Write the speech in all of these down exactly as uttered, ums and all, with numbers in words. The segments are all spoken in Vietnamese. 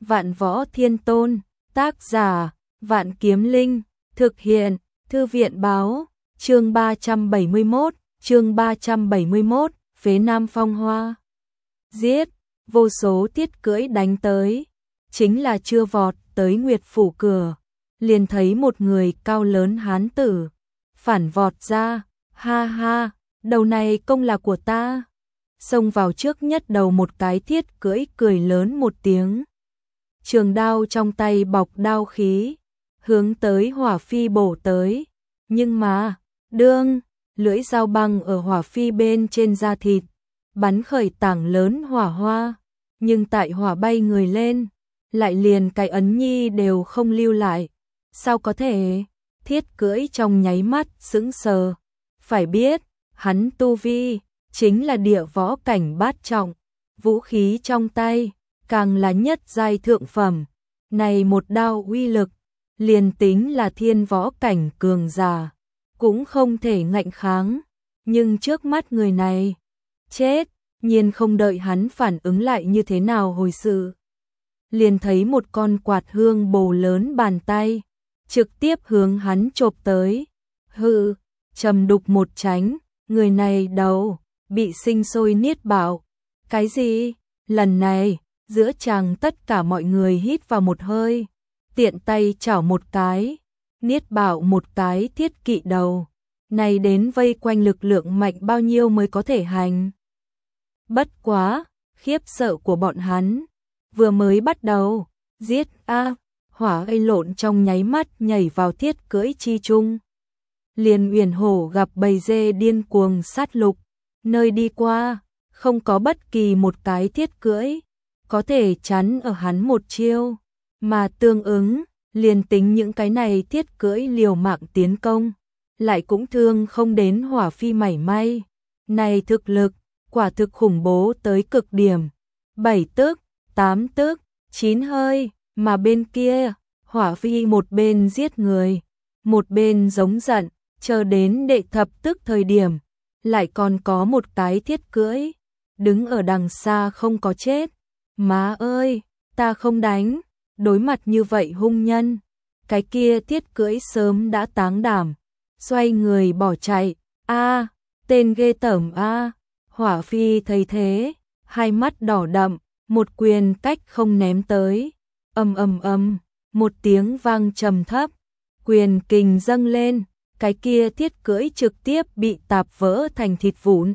Vạn Võ Thiên Tôn, tác giả, Vạn Kiếm Linh, thực hiện, Thư viện báo, chương ba trăm bảy mươi mốt, chương ba trăm bảy mươi mốt, Phế Nam Phong Hoa. Giết, vô số thiết cưỡi đánh tới, chính là chưa vọt tới Nguyệt Phủ cửa, liền thấy một người cao lớn hán tử, phản vọt ra, ha ha, đầu này công là của ta. Xông vào trước nhất đầu một cái thiết cưỡi cười lớn một tiếng. Trường đao trong tay bọc đao khí, hướng tới Hỏa Phi bổ tới, nhưng mà, đương, lưỡi dao băng ở Hỏa Phi bên trên da thịt, bắn khởi tảng lớn hỏa hoa, nhưng tại hỏa bay người lên, lại liền cái ấn nhi đều không lưu lại. Sao có thể? Thiết cưỡi trong nháy mắt sững sờ, phải biết, hắn tu vi chính là địa võ cảnh bát trọng, vũ khí trong tay càng là nhất giai thượng phẩm, này một đao uy lực, liền tính là thiên võ cảnh cường giả, cũng không thể ngạnh kháng, nhưng trước mắt người này, chết, nhiên không đợi hắn phản ứng lại như thế nào hồi sự. Liền thấy một con quạt hương bồ lớn bàn tay, trực tiếp hướng hắn chộp tới, hừ, trầm đục một tránh, người này đầu, bị sinh sôi niết bạo. Cái gì? Lần này, giữa chàng tất cả mọi người hít vào một hơi, tiện tay chảo một cái, niết bạo một cái thiết kỵ đầu, này đến vây quanh lực lượng mạnh bao nhiêu mới có thể hành. Bất quá, khiếp sợ của bọn hắn, vừa mới bắt đầu, giết a, hỏa ây lộn trong nháy mắt nhảy vào thiết cưỡi chi chung. Liền Uyển Hổ gặp bầy dê điên cuồng sát lục, nơi đi qua, không có bất kỳ một cái thiết cưỡi có thể chắn ở hắn một chiêu, mà tương ứng, liền tính những cái này thiết cưỡi liều mạng tiến công, lại cũng thương không đến Hỏa Phi mảy may. Này thực lực, quả thực khủng bố tới cực điểm, bảy tức, tám tức, chín hơi, mà bên kia, Hỏa Phi một bên giết người, một bên giống giận, chờ đến đệ thập tức thời điểm, lại còn có một cái thiết cưỡi, đứng ở đằng xa không có chết. Má ơi, ta không đánh, đối mặt như vậy hung nhân, cái kia thiết cưỡi sớm đã táng đảm, xoay người bỏ chạy, a, tên ghê tởm a. Hỏa Phi thấy thế, hai mắt đỏ đậm, một quyền cách không ném tới, ầm ầm ầm, một tiếng vang trầm thấp, quyền kình dâng lên, cái kia thiết cưỡi trực tiếp bị tạp vỡ thành thịt vụn.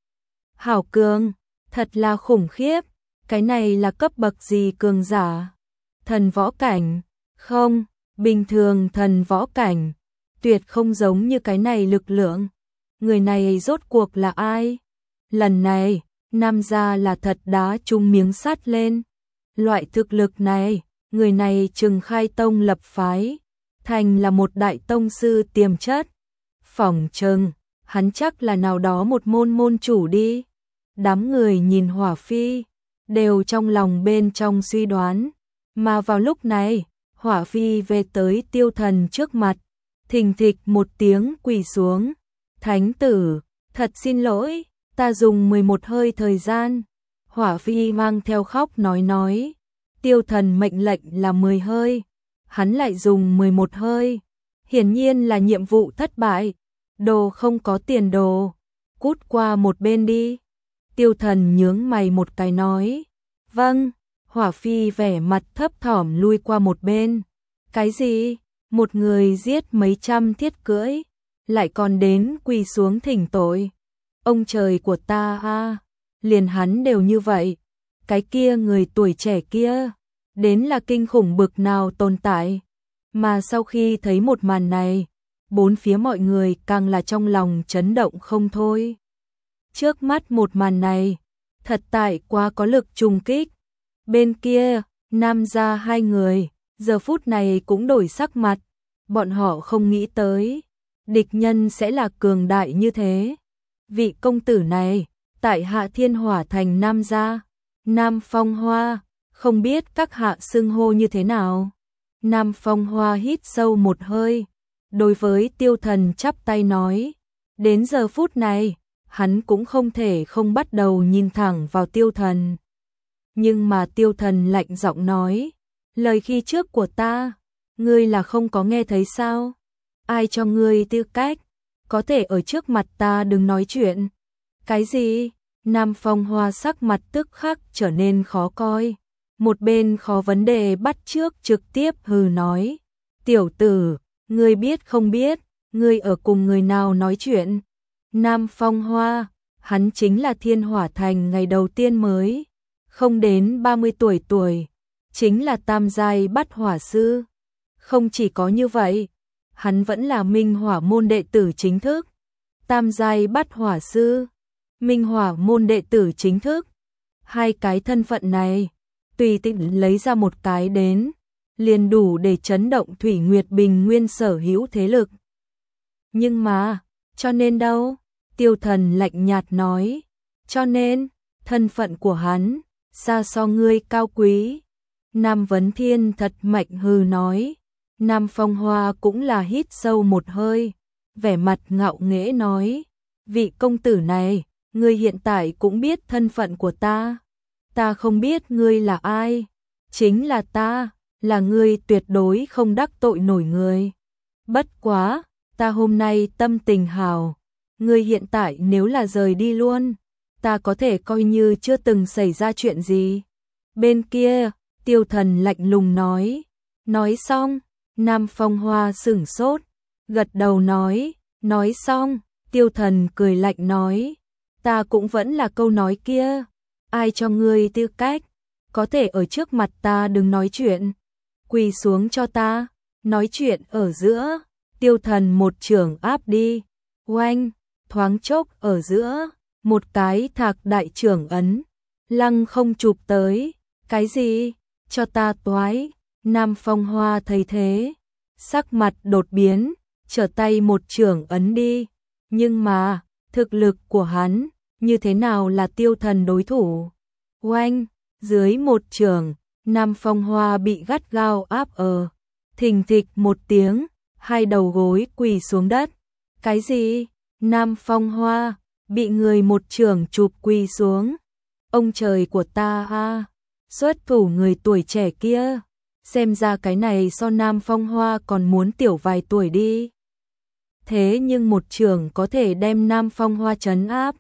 Hảo cường, thật là khủng khiếp, cái này là cấp bậc gì cường giả? Thần võ cảnh? Không, bình thường thần võ cảnh, tuyệt không giống như cái này lực lượng. Người này rốt cuộc là ai? Lần này, Nam gia là thật đá chung miếng sắt lên. Loại thực lực này, người này chừng khai tông lập phái, thành là một đại tông sư tiềm chất. Phỏng chừng, hắn chắc là nào đó một môn môn chủ đi. Đám người nhìn Hỏa Phi, đều trong lòng bên trong suy đoán. Mà vào lúc này, Hỏa Phi về tới Tiêu Thần trước mặt, thình thịch một tiếng quỳ xuống. Thánh tử, thật xin lỗi, ta dùng mười một hơi thời gian. Hỏa Phi mang theo khóc nói nói, Tiêu Thần mệnh lệnh là mười hơi, hắn lại dùng mười một hơi, hiển nhiên là nhiệm vụ thất bại, đồ không có tiền đồ, cút qua một bên đi. Tiêu Thần nhướng mày một cái nói, vâng. Hỏa Phi vẻ mặt thấp thỏm lui qua một bên. Cái gì? Một người giết mấy trăm thiết cưỡi, lại còn đến quỳ xuống thỉnh tội. Ông trời của ta a, liền hắn đều như vậy, cái kia người tuổi trẻ kia, đến là kinh khủng bực nào tồn tại. Mà sau khi thấy một màn này, bốn phía mọi người càng là trong lòng chấn động không thôi. Trước mắt một màn này, thật tại quá có lực trùng kích. Bên kia, Nam gia hai người, giờ phút này cũng đổi sắc mặt, bọn họ không nghĩ tới, địch nhân sẽ là cường đại như thế. Vị công tử này, tại Hạ Thiên Hỏa thành Nam gia, Nam Phong Hoa, không biết các hạ xưng hô như thế nào. Nam Phong Hoa hít sâu một hơi, đối với Tiêu Thần chắp tay nói, đến giờ phút này, hắn cũng không thể không bắt đầu nhìn thẳng vào Tiêu Thần. Nhưng mà Tiêu Thần lạnh giọng nói, Lời khi trước của ta, ngươi là không có nghe thấy sao? Ai cho ngươi tư cách, có thể ở trước mặt ta đừng nói chuyện? Cái gì? Nam Phong Hoa sắc mặt tức khắc trở nên khó coi. Một bên khó vấn đề bắt trước trực tiếp hừ nói. Tiểu tử, ngươi biết không biết, ngươi ở cùng người nào nói chuyện? Nam Phong Hoa, hắn chính là Thiên Hỏa Thành ngày đầu tiên mới, không đến ba mươi tuổi tuổi, chính là tam giai bắt hỏa sư. Không chỉ có như vậy, hắn vẫn là Minh Hỏa môn đệ tử chính thức. Tam giai bắt hỏa sư, Minh Hỏa môn đệ tử chính thức. Hai cái thân phận này, tùy tiện lấy ra một cái đến, liền đủ để chấn động Thủy Nguyệt Bình Nguyên sở hữu thế lực. Nhưng mà, cho nên đâu? Tiêu Thần lạnh nhạt nói, cho nên, thân phận của hắn, xa so ngươi cao quý. Nam Vấn Thiên thật mạnh hừ nói. Nam Phong Hoa cũng là hít sâu một hơi, vẻ mặt ngạo nghễ nói, vị công tử này, ngươi hiện tại cũng biết thân phận của ta. Ta không biết ngươi là ai, chính là ta, là ngươi tuyệt đối không đắc tội nổi người. Bất quá, ta hôm nay tâm tình hào, ngươi hiện tại nếu là rời đi luôn, ta có thể coi như chưa từng xảy ra chuyện gì. Bên kia, Tiêu Thần lạnh lùng nói. Nói xong, Nam Phong Hoa sửng sốt, gật đầu nói, nói xong, Tiêu Thần cười lạnh nói, ta cũng vẫn là câu nói kia, ai cho ngươi tư cách, có thể ở trước mặt ta đừng nói chuyện, quỳ xuống cho ta. Nói chuyện ở giữa, Tiêu Thần một chưởng áp đi, oanh, thoáng chốc ở giữa, một cái thạc đại trưởng ấn, lăng không chụp tới. Cái gì? Cho ta toái. Nam Phong Hoa thấy thế, sắc mặt đột biến, trở tay một chưởng ấn đi. Nhưng mà, thực lực của hắn, như thế nào là Tiêu Thần đối thủ? Oanh, dưới một chưởng, Nam Phong Hoa bị gắt gao áp ở. Thình thịch một tiếng, hai đầu gối quỳ xuống đất. Cái gì? Nam Phong Hoa, bị người một chưởng chụp quỳ xuống. Ông trời của ta a, xuất thủ người tuổi trẻ kia. Xem ra cái này so Nam Phong Hoa còn muốn tiểu vài tuổi đi. Thế nhưng một chưởng có thể đem Nam Phong Hoa trấn áp.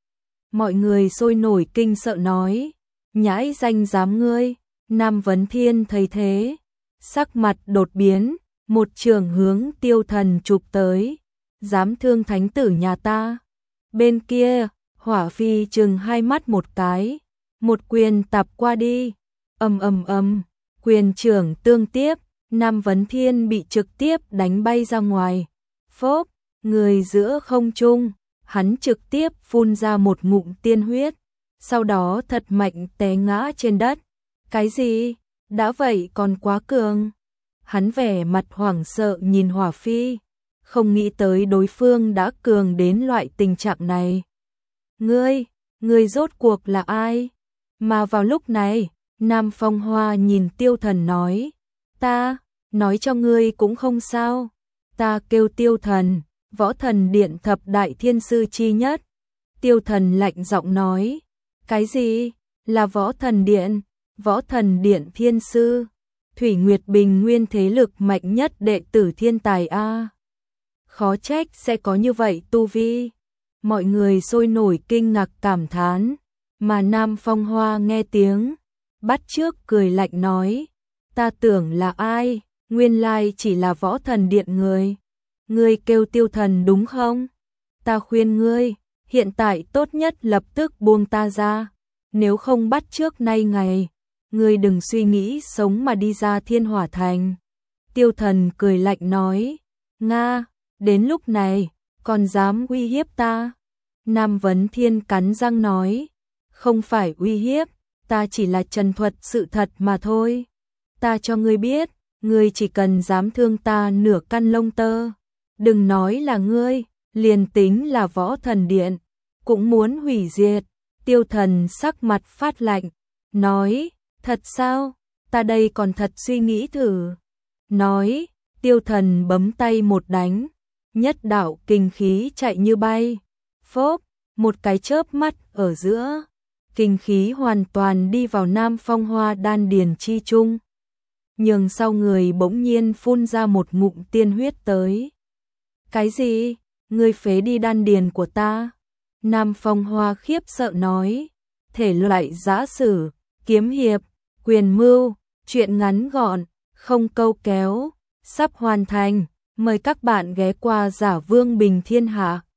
Mọi người sôi nổi kinh sợ nói, nhãi danh dám ngươi. Nam Vấn Thiên thấy thế, sắc mặt đột biến, một chưởng hướng Tiêu Thần chụp tới, dám thương thánh tử nhà ta. Bên kia, Hỏa Phi trừng hai mắt một cái, một quyền tạp qua đi, ầm ầm ầm, quyền trưởng tương tiếp, Nam Vấn Thiên bị trực tiếp đánh bay ra ngoài. Phốp, người giữa không trung, hắn trực tiếp phun ra một ngụm tiên huyết, sau đó thật mạnh té ngã trên đất. Cái gì? Đã vậy còn quá cường. Hắn vẻ mặt hoảng sợ nhìn Hỏa Phi, không nghĩ tới đối phương đã cường đến loại tình trạng này. Ngươi, ngươi rốt cuộc là ai? Mà vào lúc này, Nam Phong Hoa nhìn Tiêu Thần nói, ta, nói cho ngươi cũng không sao, ta kêu Tiêu Thần, Võ Thần Điện thập đại thiên sư chi nhất. Tiêu Thần lạnh giọng nói, cái gì? Là Võ Thần Điện? Võ Thần Điện thiên sư? Thủy Nguyệt Bình Nguyên thế lực mạnh nhất đệ tử thiên tài a. Khó trách sẽ có như vậy tu vi. Mọi người sôi nổi kinh ngạc cảm thán, mà Nam Phong Hoa nghe tiếng, bắt trước cười lạnh nói, ta tưởng là ai, nguyên lai chỉ là Võ Thần Điện người. Ngươi kêu Tiêu Thần đúng không? Ta khuyên ngươi, hiện tại tốt nhất lập tức buông ta ra, nếu không bắt trước nay ngày, ngươi đừng suy nghĩ sống mà đi ra Thiên Hỏa Thành. Tiêu Thần cười lạnh nói, Nga, đến lúc này, còn dám uy hiếp ta? Nam Vấn Thiên cắn răng nói, không phải uy hiếp, ta chỉ là trần thuật sự thật mà thôi. Ta cho ngươi biết, ngươi chỉ cần dám thương ta nửa căn lông tơ, đừng nói là ngươi, liền tính là Võ Thần Điện, cũng muốn hủy diệt. Tiêu Thần sắc mặt phát lạnh, nói, thật sao? Ta đây còn thật suy nghĩ thử. Nói, Tiêu Thần bấm tay một đánh, nhất đạo kinh khí chạy như bay. Phốp, một cái chớp mắt ở giữa, kinh khí hoàn toàn đi vào Nam Phong Hoa đan điền chi trung. nhường sau người bỗng nhiên phun ra một ngụm tiên huyết tới. Cái gì? Ngươi phế đi đan điền của ta? Nam Phong Hoa khiếp sợ nói. Thể loại giã sử, kiếm hiệp, quyền mưu, truyện ngắn gọn, không câu kéo, sắp hoàn thành. Mời các bạn ghé qua Giả Vương Bình Thiên Hạ.